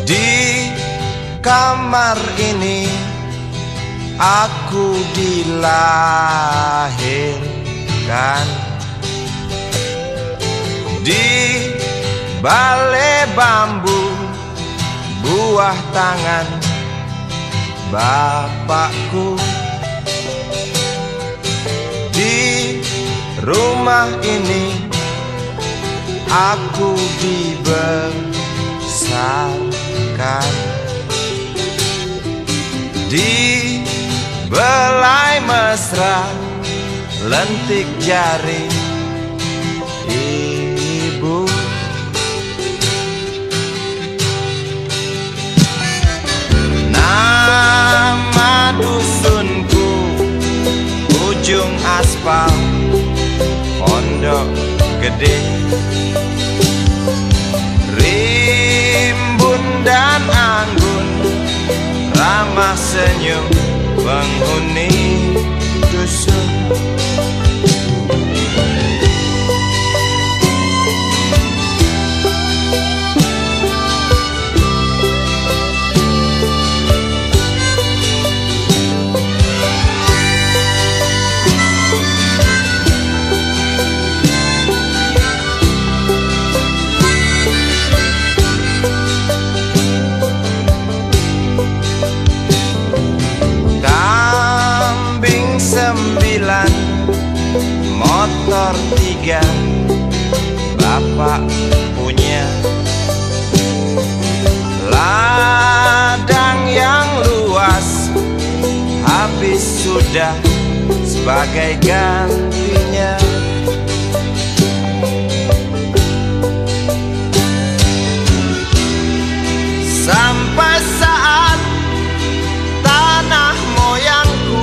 Di kamar ini aku dilahirkan, di balai bambu buah tangan bapakku. Di rumah ini aku dibesarkan, di belai mesra lentik jari ibu. Nama dusunku ujung aspal Pondok Gede. Rimbun dan anggun ramah senyum penghuni dusun. Sembilan, motor 3 bapak punya. Ladang yang luas habis sudah sebagai gantinya. Sampai saat tanah moyangku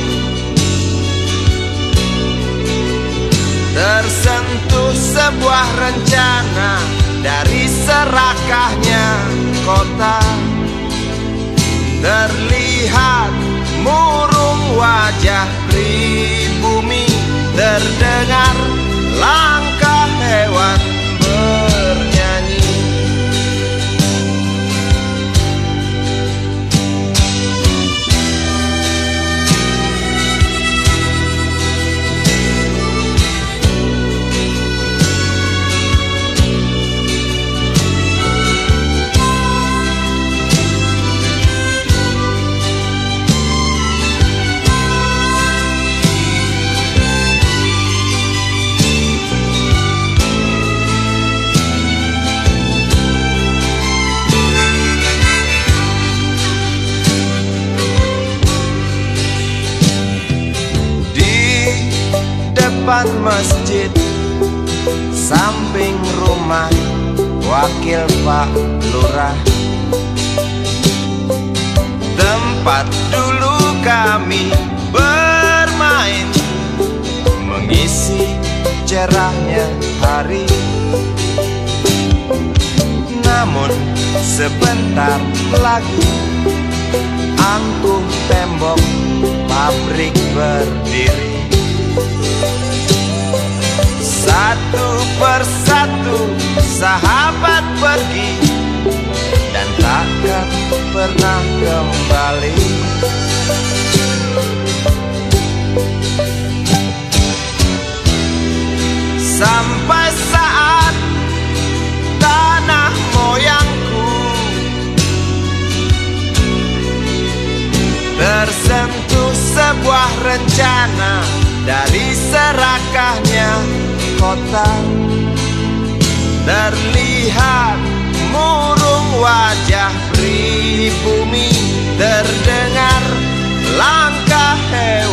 tersentuh sebuah rencana dari serakahnya kota. Terlihat murung wajah pribumi, terdengar langkah hewan bernyanyi. Depan masjid, samping rumah wakil Pak Lurah, tempat dulu kami bermain, mengisi cerahnya hari. Namun sebentar lagi angkuh tembok pabrik berdiri. Satu persatu sahabat pergi dan takkan pernah kembali. Sampai saat tanah moyangku tersentuh sebuah rencana dari serakahnya kota. Terlihat murung wajah pribumi, terdengar langkah hewan